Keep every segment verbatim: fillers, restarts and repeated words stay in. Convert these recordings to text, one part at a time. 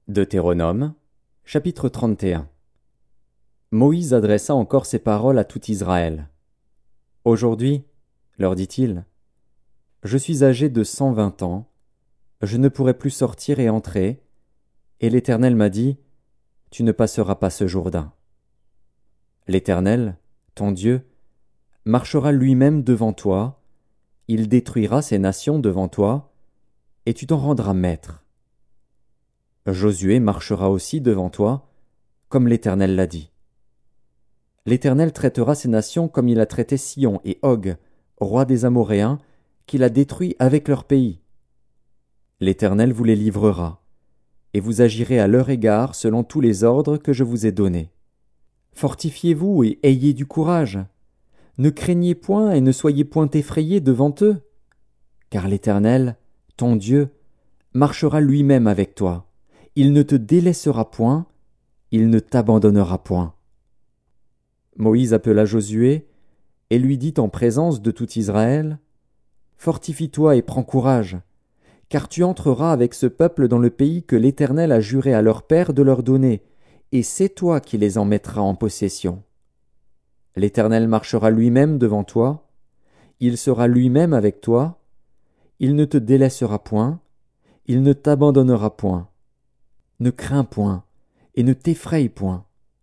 Deutéronome, chapitre trente et un. Moïse adressa encore ces paroles à tout Israël. Aujourd'hui, leur dit-il, je suis âgé de cent vingt ans, je ne pourrai plus sortir et entrer, et l'Éternel m'a dit, tu ne passeras pas ce Jourdain. L'Éternel, ton Dieu, marchera lui-même devant toi, il détruira ces nations devant toi, et tu t'en rendras maître. Josué marchera aussi devant toi, comme l'Éternel l'a dit. L'Éternel traitera ces nations comme il a traité Sihon et Og, rois des Amoréens, qu'il a détruits avec leur pays. L'Éternel vous les livrera, et vous agirez à leur égard selon tous les ordres que je vous ai donnés. Fortifiez-vous et ayez du courage. Ne craignez point et ne soyez point effrayés devant eux, car l'Éternel, ton Dieu, marchera lui-même avec toi. Il ne te délaissera point, il ne t'abandonnera point. Moïse appela Josué et lui dit en présence de tout Israël, Fortifie-toi et prends courage, car tu entreras avec ce peuple dans le pays que l'Éternel a juré à leur père de leur donner, et c'est toi qui les en mettras en possession. L'Éternel marchera lui-même devant toi, il sera lui-même avec toi, il ne te délaissera point, il ne t'abandonnera point. Ne crains point, et ne t'effraie point.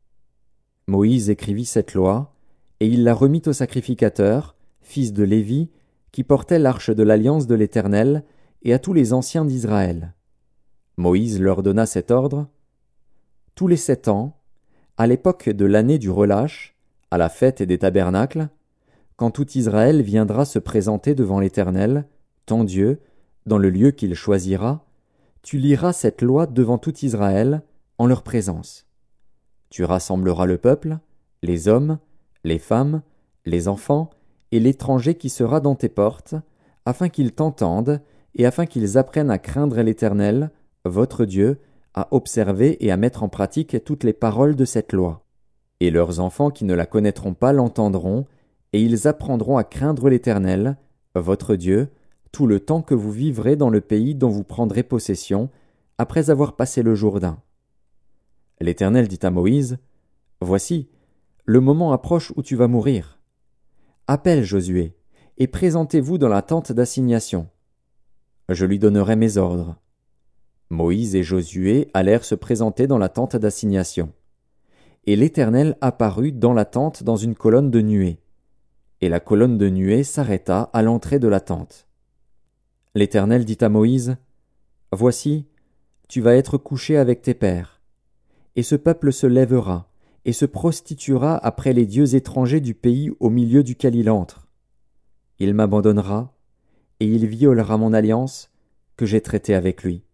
Moïse écrivit cette loi, et il la remit au sacrificateur, fils de Lévi, qui portait l'arche de l'alliance de l'Éternel, et à tous les anciens d'Israël. Moïse leur donna cet ordre. Tous les sept ans, à l'époque de l'année du relâche, à la fête des tabernacles, quand tout Israël viendra se présenter devant l'Éternel, ton Dieu, dans le lieu qu'il choisira, tu liras cette loi devant tout Israël, en leur présence. Tu rassembleras le peuple, les hommes, les femmes, les enfants et l'étranger qui sera dans tes portes, afin qu'ils t'entendent et afin qu'ils apprennent à craindre l'Éternel, votre Dieu, à observer et à mettre en pratique toutes les paroles de cette loi. Et leurs enfants qui ne la connaîtront pas l'entendront, et ils apprendront à craindre l'Éternel, votre Dieu, tout le temps que vous vivrez dans le pays dont vous prendrez possession, après avoir passé le Jourdain. L'Éternel dit à Moïse, Voici, le moment approche où tu vas mourir. Appelle Josué, et présentez-vous dans la tente d'assignation. Je lui donnerai mes ordres. Moïse et Josué allèrent se présenter dans la tente d'assignation. Et l'Éternel apparut dans la tente dans une colonne de nuée. Et la colonne de nuée s'arrêta à l'entrée de la tente. L'Éternel dit à Moïse, Voici, tu vas être couché avec tes pères. Et ce peuple se lèvera, et se prostituera après les dieux étrangers du pays au milieu duquel il entre. Il m'abandonnera, et il violera mon alliance que j'ai traitée avec lui.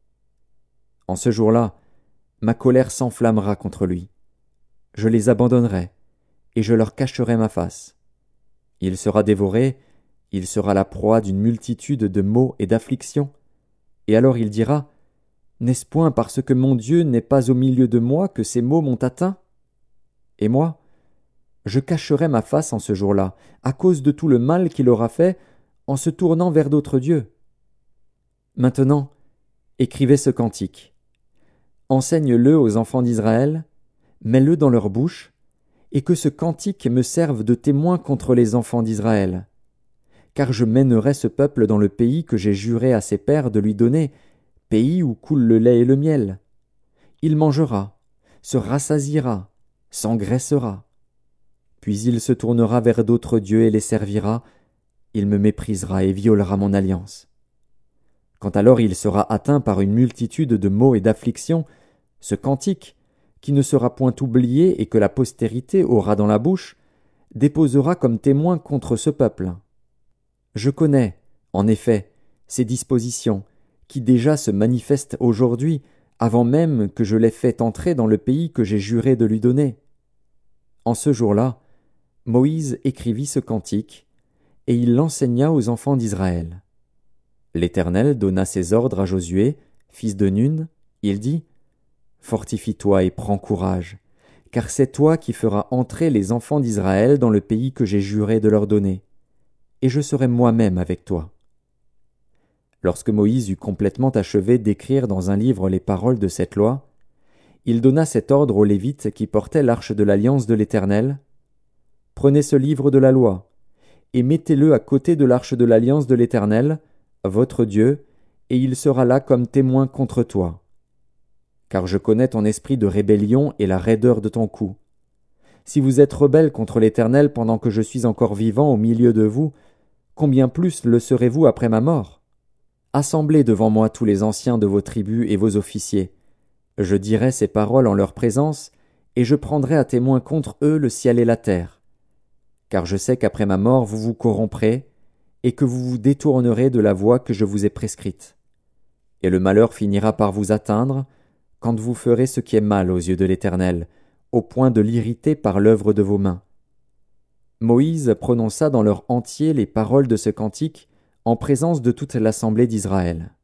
En ce jour-là, ma colère s'enflammera contre lui. Je les abandonnerai, et je leur cacherai ma face. Il sera dévoré, il sera la proie d'une multitude de maux et d'afflictions. Et alors il dira, N'est-ce point parce que mon Dieu n'est pas au milieu de moi que ces maux m'ont atteint? Et moi, je cacherai ma face en ce jour-là, à cause de tout le mal qu'il aura fait en se tournant vers d'autres dieux. Maintenant, écrivez ce cantique. Enseigne-le aux enfants d'Israël, mets-le dans leur bouche, et que ce cantique me serve de témoin contre les enfants d'Israël. Car je mènerai ce peuple dans le pays que j'ai juré à ses pères de lui donner, pays où coule le lait et le miel. Il mangera, se rassasiera, s'engraissera. Puis il se tournera vers d'autres dieux et les servira, il me méprisera et violera mon alliance. Quand alors il sera atteint par une multitude de maux et d'afflictions, ce cantique, qui ne sera point oublié et que la postérité aura dans la bouche, déposera comme témoin contre ce peuple. Je connais, en effet, ces dispositions, qui déjà se manifestent aujourd'hui, avant même que je l'aie fait entrer dans le pays que j'ai juré de lui donner. En ce jour-là, Moïse écrivit ce cantique, et il l'enseigna aux enfants d'Israël. L'Éternel donna ses ordres à Josué, fils de Nun, il dit, Fortifie-toi et prends courage, car c'est toi qui feras entrer les enfants d'Israël dans le pays que j'ai juré de leur donner, et je serai moi-même avec toi. Lorsque Moïse eut complètement achevé d'écrire dans un livre les paroles de cette loi, il donna cet ordre aux Lévites qui portaient l'arche de l'alliance de l'Éternel. Prenez ce livre de la loi, et mettez-le à côté de l'arche de l'alliance de l'Éternel, votre Dieu, et il sera là comme témoin contre toi. Car je connais ton esprit de rébellion et la raideur de ton cou. Si vous êtes rebelles contre l'Éternel pendant que je suis encore vivant au milieu de vous, combien plus le serez-vous après ma mort? Assemblez devant moi tous les anciens de vos tribus et vos officiers. Je dirai ces paroles en leur présence, et je prendrai à témoin contre eux le ciel et la terre. Car je sais qu'après ma mort vous vous corromprez, et que vous vous détournerez de la voie que je vous ai prescrite. Et le malheur finira par vous atteindre, quand vous ferez ce qui est mal aux yeux de l'Éternel, au point de l'irriter par l'œuvre de vos mains. Moïse prononça dans leur entier les paroles de ce cantique en présence de toute l'assemblée d'Israël.